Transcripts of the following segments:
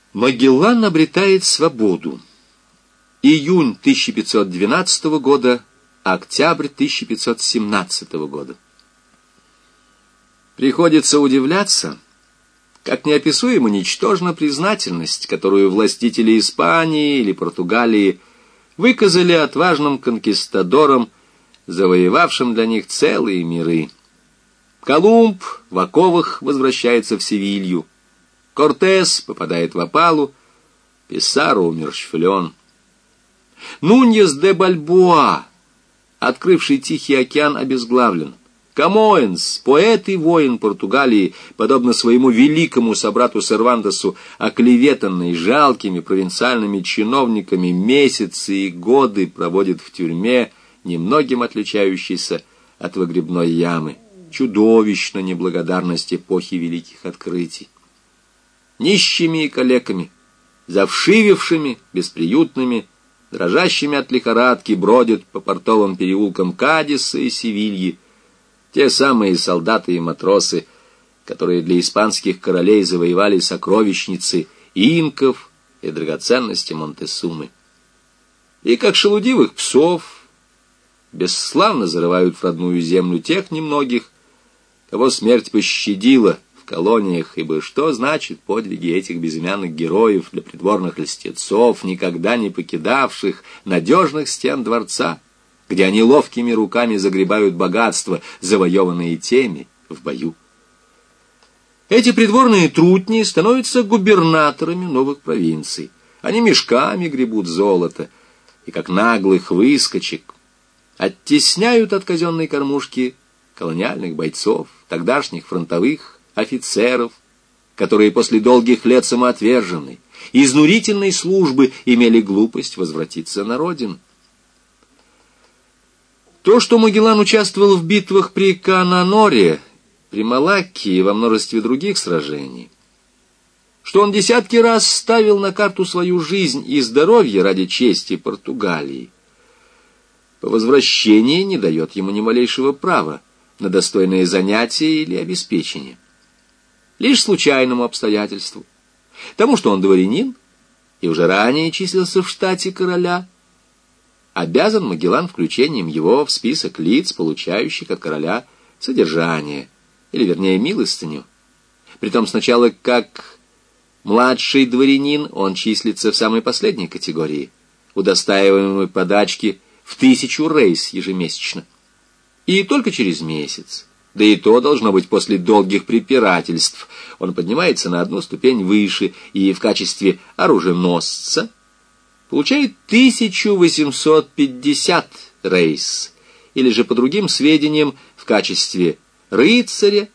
Магеллан обретает свободу. Июнь 1512 года, октябрь 1517 года. Приходится удивляться, как неописуемо ничтожна признательность, которую властители Испании или Португалии выказали отважным конкистадорам, завоевавшим для них целые миры. Колумб в оковах возвращается в Севилью, Кортес попадает в опалу, Писаро умерщвлен. Нуньес де Бальбоа, открывший Тихий океан, обезглавлен. Камоэнс, поэт и воин Португалии, подобно своему великому собрату Сервантесу, оклеветанный жалкими провинциальными чиновниками, месяцы и годы проводит в тюрьме, немногим отличающейся от выгребной ямы. Чудовищна неблагодарность эпохи великих открытий. Нищими и калеками, завшивившими, бесприютными, дрожащими от лихорадки бродят по портовым переулкам Кадиса и Севильи те самые солдаты и матросы, которые для испанских королей завоевали сокровищницы инков и драгоценности Монтесумы. И как шелудивых псов бесславно зарывают в родную землю тех немногих, кого смерть пощадила в колониях, ибо что значит подвиги этих безымянных героев для придворных льстецов, никогда не покидавших надежных стен дворца, где они ловкими руками загребают богатства, завоеванные теми в бою. Эти придворные трутни становятся губернаторами новых провинций. Они мешками гребут золото и, как наглых выскочек, оттесняют от казенной кормушки колониальных бойцов, тогдашних фронтовых офицеров, которые после долгих лет самоотверженной, изнурительной службы имели глупость возвратиться на родину. То, что Магеллан участвовал в битвах при Кананоре, при Малакке и во множестве других сражений, что он десятки раз ставил на карту свою жизнь и здоровье ради чести Португалии, по возвращении не дает ему ни малейшего права на достойное занятие или обеспечение. Лишь случайному обстоятельству, тому, что он дворянин и уже ранее числился в штате короля, обязан Магеллан включением его в список лиц, получающих от короля содержание, или, вернее, милостыню. Притом сначала как младший дворянин он числится в самой последней категории, удостаиваемой подачки в 1000 рейс ежемесячно. И только через месяц, да и то должно быть после долгих препирательств, он поднимается на одну ступень выше и в качестве оруженосца получает 1850 рейс, или же, по другим сведениям, в качестве рыцаря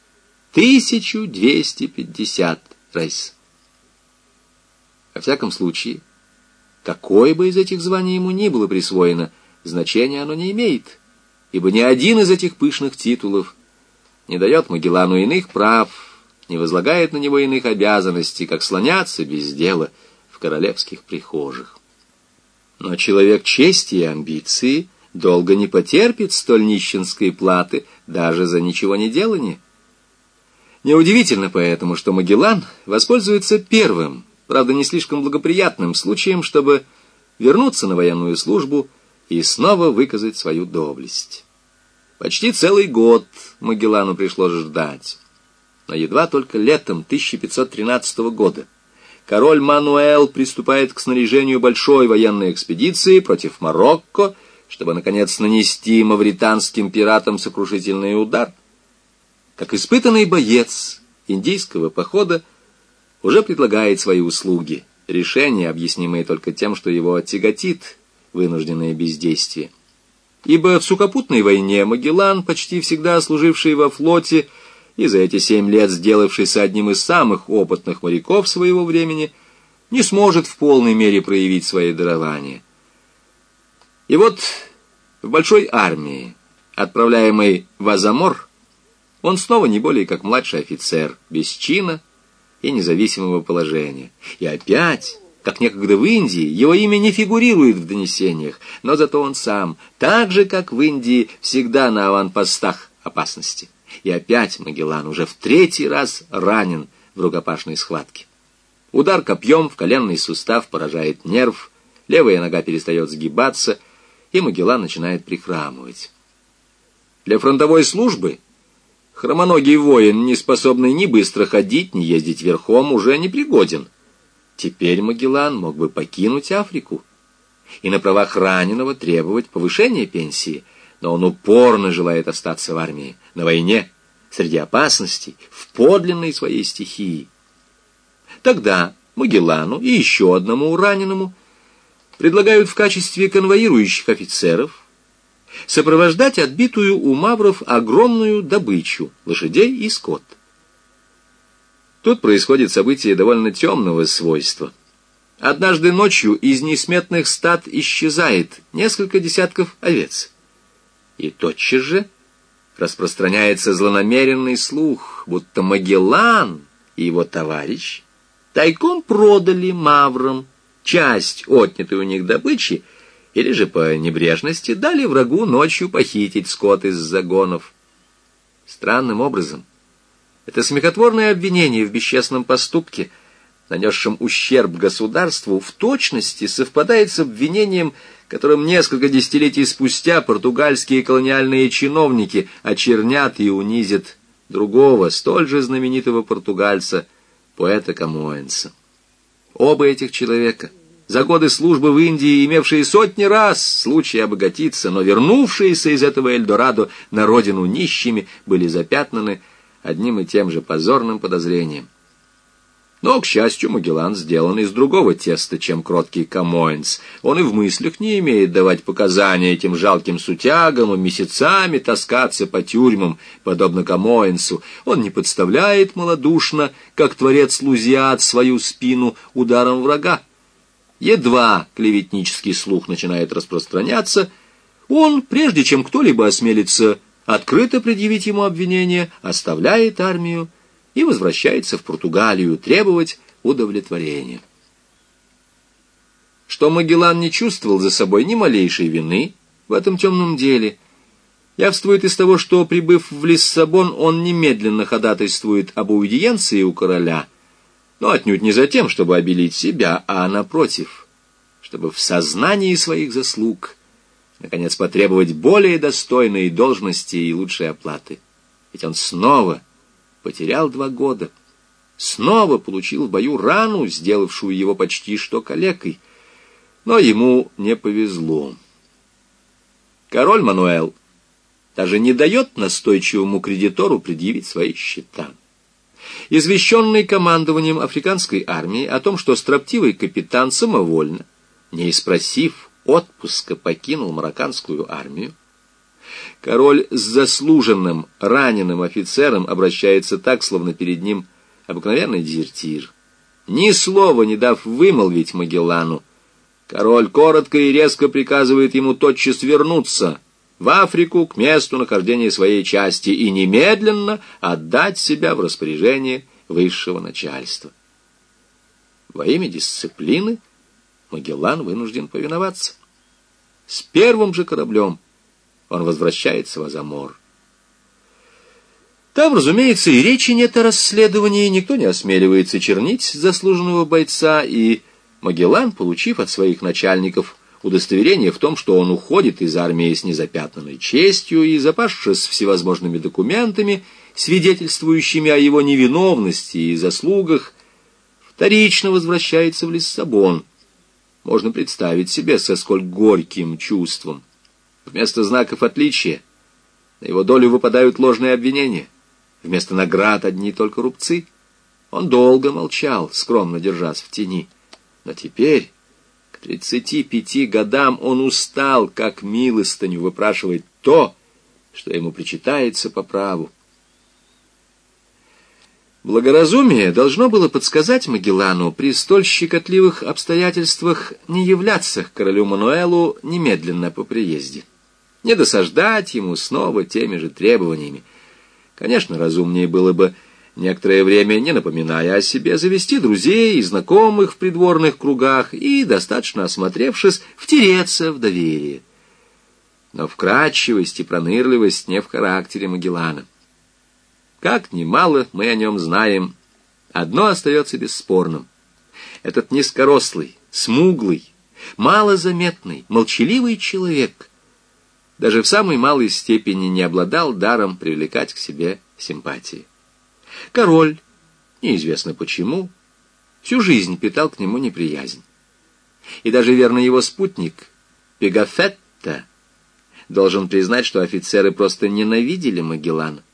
1250 рейс. Во всяком случае, какое бы из этих званий ему ни было присвоено, значения оно не имеет, ибо ни один из этих пышных титулов не дает Магеллану иных прав, не возлагает на него иных обязанностей, как слоняться без дела в королевских прихожих. Но человек чести и амбиции долго не потерпит столь нищенской платы даже за ничего не делание. Неудивительно поэтому, что Магеллан воспользуется первым, правда не слишком благоприятным случаем, чтобы вернуться на военную службу и снова выказать свою доблесть. Почти целый год Магеллану пришлось ждать, но едва только летом 1513 года король Мануэл приступает к снаряжению большой военной экспедиции против Марокко, чтобы, наконец, нанести мавританским пиратам сокрушительный удар. Как испытанный боец индийского похода уже предлагает свои услуги, решение, объяснимое только тем, что его тяготит вынужденное бездействие. Ибо в сухопутной войне Магеллан, почти всегда служивший во флоте, и за эти 7 лет сделавшийся одним из самых опытных моряков своего времени, не сможет в полной мере проявить свои дарования. И вот в большой армии, отправляемой в Азамор, он снова не более как младший офицер, без чина и независимого положения. И опять, как некогда в Индии, его имя не фигурирует в донесениях, но зато он сам, так же, как в Индии, всегда на аванпостах опасности. И опять Магеллан уже в 3-й раз ранен в рукопашной схватке. Удар копьем в коленный сустав поражает нерв, левая нога перестает сгибаться, и Магеллан начинает прихрамывать. Для фронтовой службы хромоногий воин, не способный ни быстро ходить, ни ездить верхом, уже не пригоден. Теперь Магеллан мог бы покинуть Африку и на правах раненого требовать повышения пенсии, но он упорно желает остаться в армии, на войне, среди опасностей, в подлинной своей стихии. Тогда Магеллану и еще одному раненому предлагают в качестве конвоирующих офицеров сопровождать отбитую у мавров огромную добычу лошадей и скот. Тут происходит событие довольно темного свойства. Однажды ночью из несметных стад исчезает несколько десятков овец. И тотчас же распространяется злонамеренный слух, будто Магеллан и его товарищ тайком продали маврам часть отнятой у них добычи, или же по небрежности дали врагу ночью похитить скот из загонов. Странным образом, это смехотворное обвинение в бесчестном поступке, нанесшем ущерб государству, в точности совпадает с обвинением, которым несколько десятилетий спустя португальские колониальные чиновники очернят и унизят другого, столь же знаменитого португальца, поэта Камоэнса. Оба этих человека, за годы службы в Индии, имевшие сотни раз случай обогатиться, но вернувшиеся из этого Эльдорадо на родину нищими, были запятнаны одним и тем же позорным подозрением. Но, к счастью, Магеллан сделан из другого теста, чем кроткий Камоэнс. Он и в мыслях не имеет давать показания этим жалким сутягам и месяцами таскаться по тюрьмам, подобно Камоэнсу. Он не подставляет малодушно, как творец Лузиат, свою спину ударом врага. Едва клеветнический слух начинает распространяться, он, прежде чем кто-либо осмелится открыто предъявить ему обвинение, оставляет армию и возвращается в Португалию требовать удовлетворения. Что Магеллан не чувствовал за собой ни малейшей вины в этом темном деле, явствует из того, что, прибыв в Лиссабон, он немедленно ходатайствует об аудиенции у короля, но отнюдь не за тем, чтобы обелить себя, а напротив, чтобы в сознании своих заслуг наконец потребовать более достойной должности и лучшей оплаты. Ведь он снова потерял 2 года, снова получил в бою рану, сделавшую его почти что калекой, но ему не повезло. Король Мануэл даже не дает настойчивому кредитору предъявить свои счета. Извещенный командованием африканской армии о том, что строптивый капитан самовольно, не испросив отпуска, покинул марокканскую армию, король с заслуженным раненым офицером обращается так, словно перед ним обыкновенный дезертир. Ни слова не дав вымолвить Магеллану, король коротко и резко приказывает ему тотчас вернуться в Африку к месту нахождения своей части и немедленно отдать себя в распоряжение высшего начальства. Во имя дисциплины Магеллан вынужден повиноваться. С первым же кораблем он возвращается в Азамор. Там, разумеется, и речи нет о расследовании, никто не осмеливается чернить заслуженного бойца, и Магеллан, получив от своих начальников удостоверение в том, что он уходит из армии с незапятнанной честью и запасшись всевозможными документами, свидетельствующими о его невиновности и заслугах, вторично возвращается в Лиссабон. Можно представить себе, со сколь горьким чувством. Вместо знаков отличия на его долю выпадают ложные обвинения. Вместо наград одни только рубцы. Он долго молчал, скромно держась в тени. Но теперь, к 35 годам, он устал, как милостыню, выпрашивать то, что ему причитается по праву. Благоразумие должно было подсказать Магеллану при столь щекотливых обстоятельствах не являться к королю Мануэлу немедленно по приезде, не досаждать ему снова теми же требованиями. Конечно, разумнее было бы некоторое время, не напоминая о себе, завести друзей и знакомых в придворных кругах и, достаточно осмотревшись, втереться в доверие. Но вкрадчивость и пронырливость не в характере Магеллана. Как немало мы о нем знаем, одно остается бесспорным. Этот низкорослый, смуглый, малозаметный, молчаливый человек даже в самой малой степени не обладал даром привлекать к себе симпатии. Король, неизвестно почему, всю жизнь питал к нему неприязнь. И даже верный его спутник, Пегафетто, должен признать, что офицеры просто ненавидели Магеллана.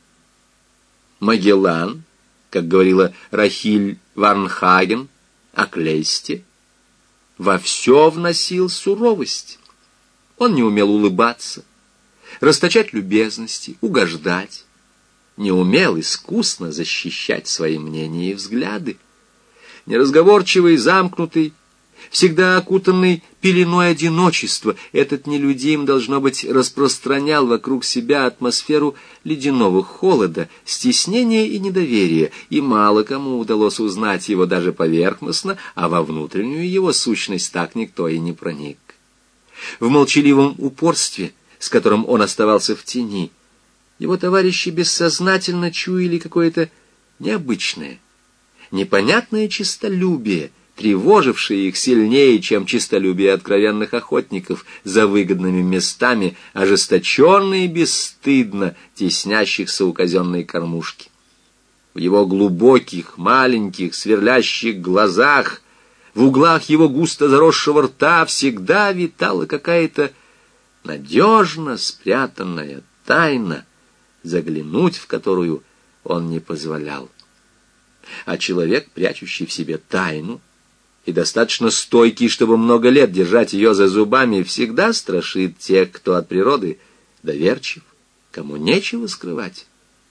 Магеллан, как говорила Рахиль Варнхаген о Клейсте, во все вносил суровость. Он не умел улыбаться, расточать любезности, угождать, не умел искусно защищать свои мнения и взгляды. Неразговорчивый, замкнутый, всегда окутанный пеленой одиночества, этот нелюдим, должно быть, распространял вокруг себя атмосферу ледяного холода, стеснения и недоверия, и мало кому удалось узнать его даже поверхностно, а во внутреннюю его сущность так никто и не проник. В молчаливом упорстве, с которым он оставался в тени, его товарищи бессознательно чуяли какое-то необычное, непонятное честолюбие, тревожившее их сильнее, чем честолюбие откровенных охотников за выгодными местами, ожесточенно и бесстыдно теснящихся у казенной кормушки. В его глубоких, маленьких, сверлящих глазах, в углах его густо заросшего рта всегда витала какая-то надежно спрятанная тайна, заглянуть в которую он не позволял. А человек, прячущий в себе тайну, и достаточно стойкий, чтобы много лет держать ее за зубами, всегда страшит тех, кто от природы доверчив, кому нечего скрывать.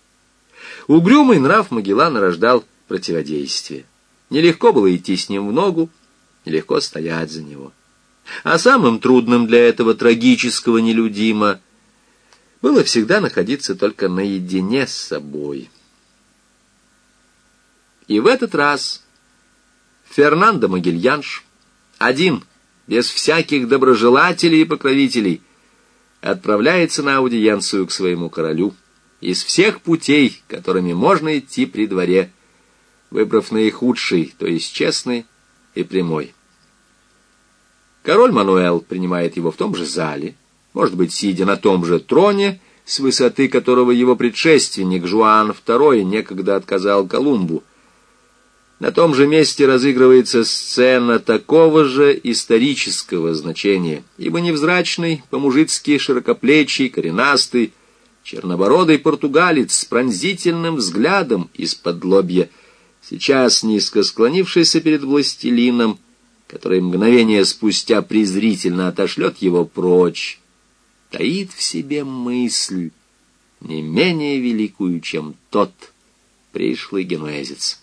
Угрюмый нрав Магеллана рождал противодействие. Нелегко было идти с ним в ногу, нелегко стоять за него. А самым трудным для этого трагического нелюдима было всегда находиться только наедине с собой. И в этот раз Фернандо Магельянш, один, без всяких доброжелателей и покровителей, отправляется на аудиенцию к своему королю из всех путей, которыми можно идти при дворе, выбрав наихудший, то есть честный и прямой. Король Мануэл принимает его в том же зале, может быть, сидя на том же троне, с высоты которого его предшественник Жуан II некогда отказал Колумбу. На том же месте разыгрывается сцена такого же исторического значения, ибо невзрачный, по-мужицки широкоплечий, коренастый, чернобородый португалец с пронзительным взглядом из-под лобья, сейчас низко склонившийся перед властелином, который мгновение спустя презрительно отошлет его прочь, таит в себе мысль, не менее великую, чем тот пришлый генуэзец.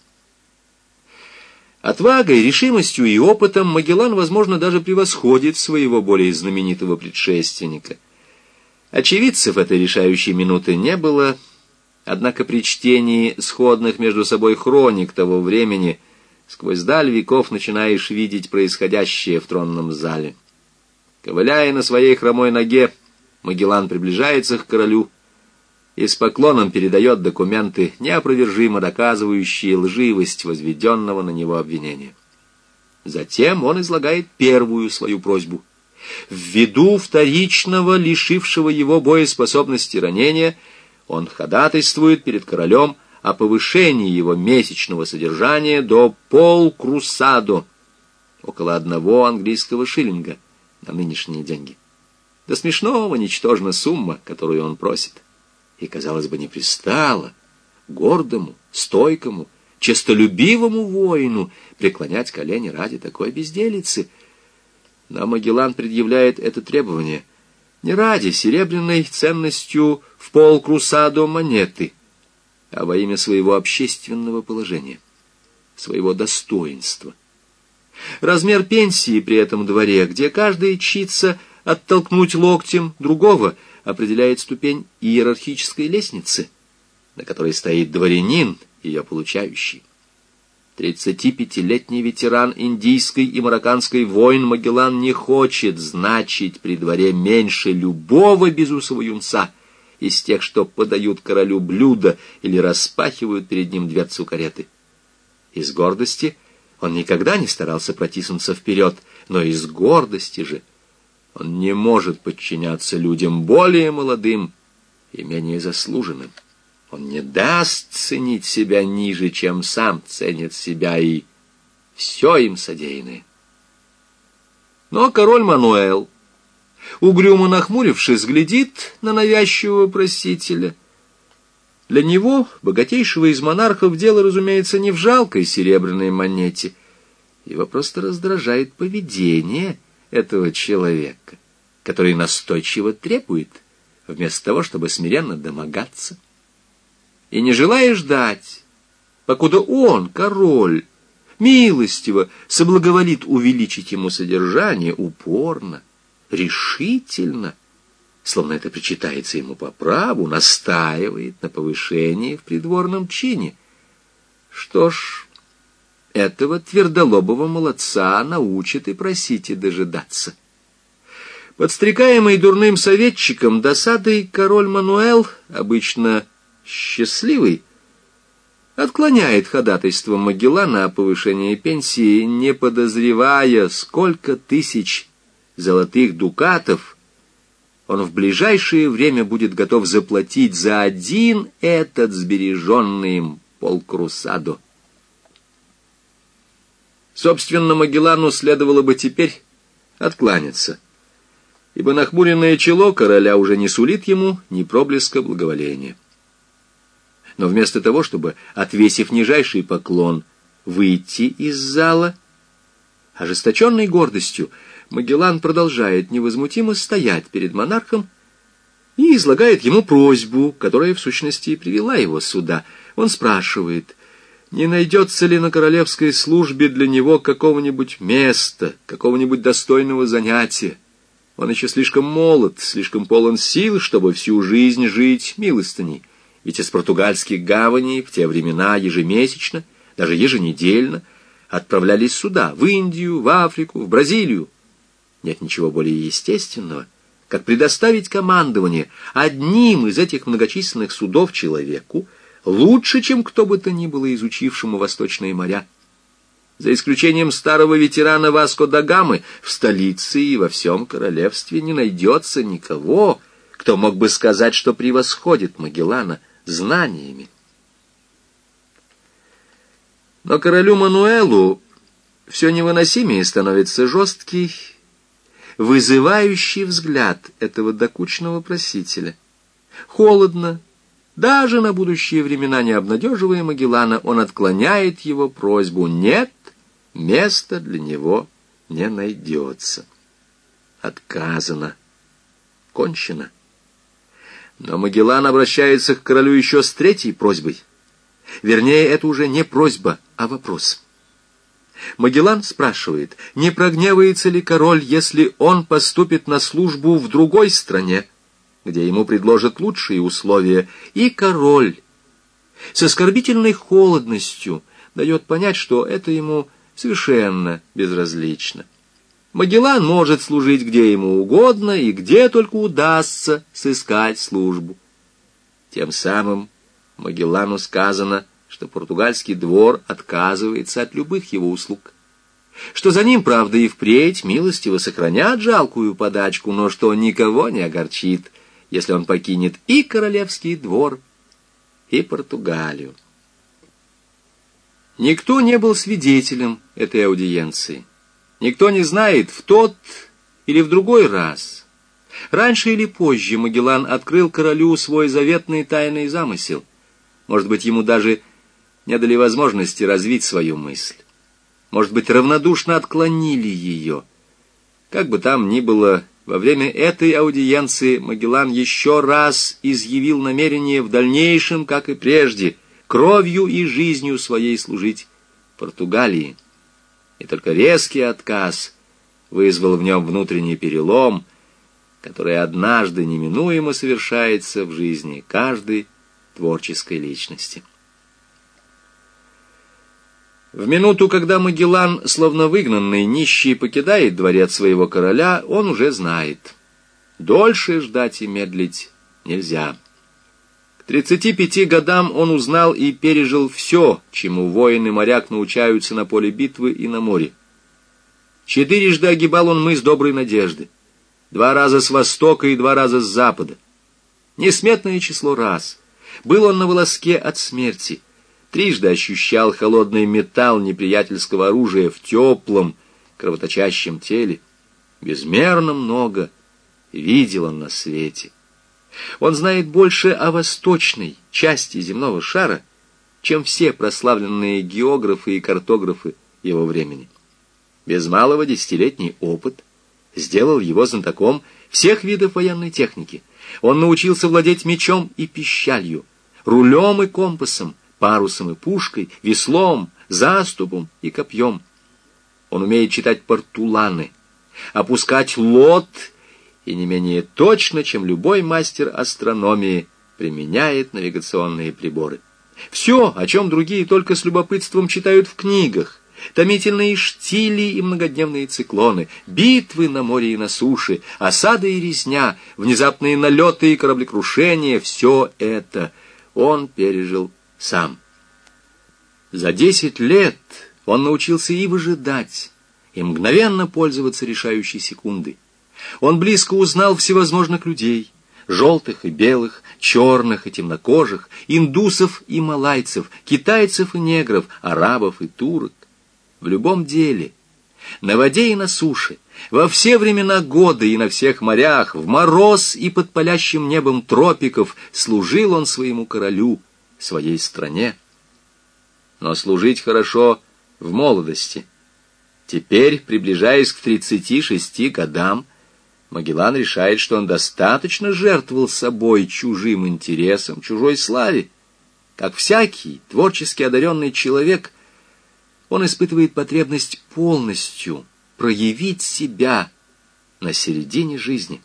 Отвагой, решимостью и опытом Магеллан, возможно, даже превосходит своего более знаменитого предшественника. Очевидцев этой решающей минуты не было, однако при чтении сходных между собой хроник того времени сквозь даль веков начинаешь видеть происходящее в тронном зале. Ковыляя на своей хромой ноге, Магеллан приближается к королю и с поклоном передает документы, неопровержимо доказывающие лживость возведенного на него обвинения. Затем он излагает первую свою просьбу. Ввиду вторичного, лишившего его боеспособности ранения, он ходатайствует перед королем о повышении его месячного содержания до полкрусадо, около 1 английского шиллинга на нынешние деньги. До смешного ничтожна сумма, которую он просит. И, казалось бы, не пристало гордому, стойкому, честолюбивому воину преклонять колени ради такой безделицы. Но Магеллан предъявляет это требование не ради серебряной ценностью в полкрусадо монеты, а во имя своего общественного положения, своего достоинства. Размер пенсии при этом дворе, где каждый чится оттолкнуть локтем другого, определяет ступень иерархической лестницы, на которой стоит дворянин, ее получающий. 35-летний ветеран индийской и марокканской войн Магеллан не хочет значить при дворе меньше любого безусого юнца из тех, что подают королю блюда или распахивают перед ним дверцу кареты. Из гордости Он никогда не старался протиснуться вперед, но из гордости же он не может подчиняться людям более молодым и менее заслуженным. Он не даст ценить себя ниже, чем сам ценит себя, и все им содеянное. Но король Мануэл, угрюмо нахмурившись, глядит на навязчивого просителя. Для него, богатейшего из монархов, дело, разумеется, не в жалкой серебряной монете. Его просто раздражает поведение этого человека, который настойчиво требует, вместо того, чтобы смиренно домогаться. И не желая ждать, покуда он, король, милостиво соблаговолит увеличить ему содержание, упорно, решительно, словно это причитается ему по праву, настаивает на повышении в придворном чине. Что ж, этого твердолобого молодца научат и просить и дожидаться. Подстрекаемый дурным советчиком досадой, король Мануэл, обычно счастливый, отклоняет ходатайство Магеллана о повышении пенсии, не подозревая, сколько тысяч золотых дукатов он в ближайшее время будет готов заплатить за один этот сбереженный им полкрусадо. Собственно, Магеллану следовало бы теперь откланяться, ибо нахмуренное чело короля уже не сулит ему ни проблеска благоволения. Но вместо того, чтобы, отвесив нижайший поклон, выйти из зала, ожесточенной гордостью, Магеллан продолжает невозмутимо стоять перед монархом и излагает ему просьбу, которая в сущности и привела его сюда. Он спрашивает, не найдется ли на королевской службе для него какого-нибудь места, какого-нибудь достойного занятия. Он еще слишком молод, слишком полон сил, чтобы всю жизнь жить милостыней. Ведь из португальских гаваней в те времена ежемесячно, даже еженедельно, отправлялись суда в Индию, в Африку, в Бразилию. Нет ничего более естественного, как предоставить командование одним из этих многочисленных судов человеку, лучше, чем кто бы то ни было изучившему восточные моря. За исключением старого ветерана Васко да Гамы, в столице и во всем королевстве не найдется никого, кто мог бы сказать, что превосходит Магеллана знаниями. Но королю Мануэлу все невыносимее становится жесткий, вызывающий взгляд этого докучного просителя. Холодно, даже на будущие времена не обнадеживая Магеллана, он отклоняет его просьбу. Нет, места для него не найдется. Отказано. Кончено. Но Магеллан обращается к королю еще с третьей просьбой. Вернее, это уже не просьба, а вопрос. Магеллан спрашивает, не прогневается ли король, если он поступит на службу в другой стране, где ему предложат лучшие условия, и король с оскорбительной холодностью дает понять, что это ему совершенно безразлично. Магеллан может служить где ему угодно и где только удастся сыскать службу. Тем самым Магеллану сказано, что португальский двор отказывается от любых его услуг, что за ним, правда, и впредь милостиво сохранят жалкую подачку, но что никого не огорчит, если он покинет и королевский двор, и Португалию. Никто не был свидетелем этой аудиенции. Никто не знает, в тот или в другой раз, раньше или позже, Магеллан открыл королю свой заветный тайный замысел. Может быть, ему даже не дали возможности развить свою мысль. Может быть, равнодушно отклонили ее. Как бы там ни было, во время этой аудиенции Магеллан еще раз изъявил намерение в дальнейшем, как и прежде, кровью и жизнью своей служить Португалии. И только резкий отказ вызвал в нем внутренний перелом, который однажды неминуемо совершается в жизни каждой творческой личности. В минуту, когда Магеллан, словно выгнанный нищий, покидает дворец своего короля, он уже знает. Дольше ждать и медлить нельзя. К 35 годам он узнал и пережил все, чему воин и моряк научаются на поле битвы и на море. 4 огибал он мыс Доброй Надежды, 2 раза с востока и 2 раза с запада. Несметное число раз. Был он на волоске от смерти. 3 ощущал холодный металл неприятельского оружия в теплом, кровоточащем теле. Безмерно много видел он на свете. Он знает больше о восточной части земного шара, чем все прославленные географы и картографы его времени. Без малого 10-летний опыт сделал его знатоком всех видов военной техники. Он научился владеть мечом и пищалью, рулем и компасом, парусом и пушкой, веслом, заступом и копьем. Он умеет читать портуланы, опускать лот и не менее точно, чем любой мастер астрономии, применяет навигационные приборы. Все, о чем другие только с любопытством читают в книгах, томительные штили и многодневные циклоны, битвы на море и на суше, осады и резня, внезапные налеты и кораблекрушения — все это он пережил сам. За 10 лет он научился и выжидать, и мгновенно пользоваться решающей секундой. Он близко узнал всевозможных людей, желтых и белых, черных и темнокожих, индусов и малайцев, китайцев и негров, арабов и турок. В любом деле, на воде и на суше, во все времена года и на всех морях, в мороз и под палящим небом тропиков служил он своему королю, своей стране. Но служить хорошо в молодости. Теперь, приближаясь к 36 годам, Магеллан решает, что он достаточно жертвовал собой чужим интересам, чужой славе. Как всякий творчески одаренный человек, он испытывает потребность полностью проявить себя на середине жизни.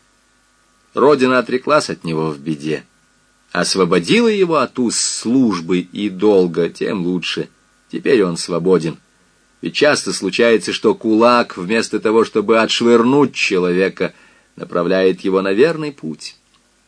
Родина отреклась от него в беде, освободила его от уз службы и долга, тем лучше. Теперь он свободен. Ведь часто случается, что кулак, вместо того, чтобы отшвырнуть человека, направляет его на верный путь.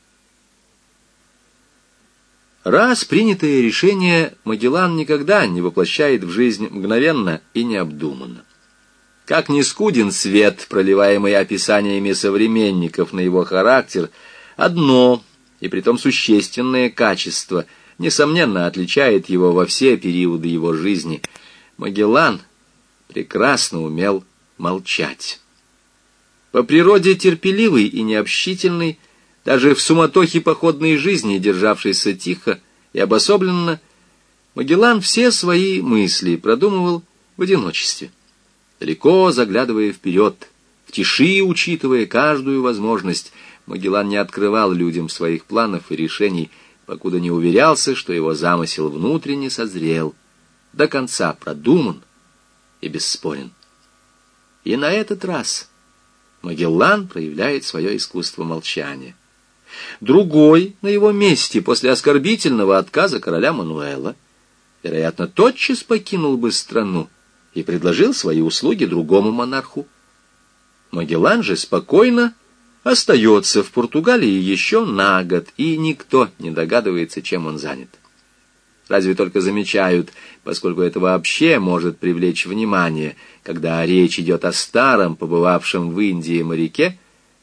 Раз принятое решение Магеллан никогда не воплощает в жизнь мгновенно и необдуманно. Как ни скуден свет, проливаемый описаниями современников на его характер, одно, и притом существенное качество, несомненно, отличает его во все периоды его жизни. Магеллан прекрасно умел молчать. По природе терпеливый и необщительный, даже в суматохе походной жизни, державшийся тихо и обособленно, Магеллан все свои мысли продумывал в одиночестве, далеко заглядывая вперед, в тиши учитывая каждую возможность. Магеллан не открывал людям своих планов и решений, покуда не уверялся, что его замысел внутренне созрел, до конца продуман и бесспорен. И на этот раз Магеллан проявляет свое искусство молчания. Другой на его месте после оскорбительного отказа короля Мануэла, вероятно, тотчас покинул бы страну и предложил свои услуги другому монарху. Магеллан же спокойно остается в Португалии еще на год, и никто не догадывается, чем он занят. Разве только замечают, поскольку это вообще может привлечь внимание, когда речь идет о старом, побывавшем в Индии моряке,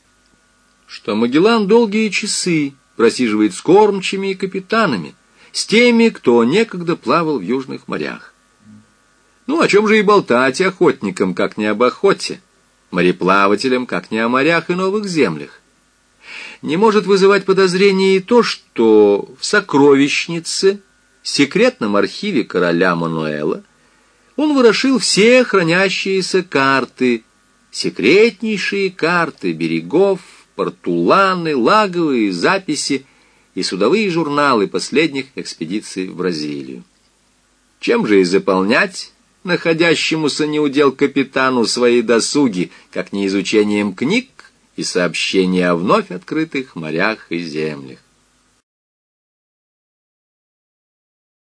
что Магеллан долгие часы просиживает с кормчими и капитанами, с теми, кто некогда плавал в южных морях. Ну, о чем же и болтать охотникам, как не об охоте, мореплавателям, как не о морях и новых землях. Не может вызывать подозрения и то, что в сокровищнице, секретном архиве короля Мануэла, он ворошил все хранящиеся карты, секретнейшие карты берегов, портуланы, лаговые записи и судовые журналы последних экспедиций в Бразилию. Чем же и заполнять находящемуся неудел капитану свои досуги, как не изучением книг и сообщений о вновь открытых морях и землях?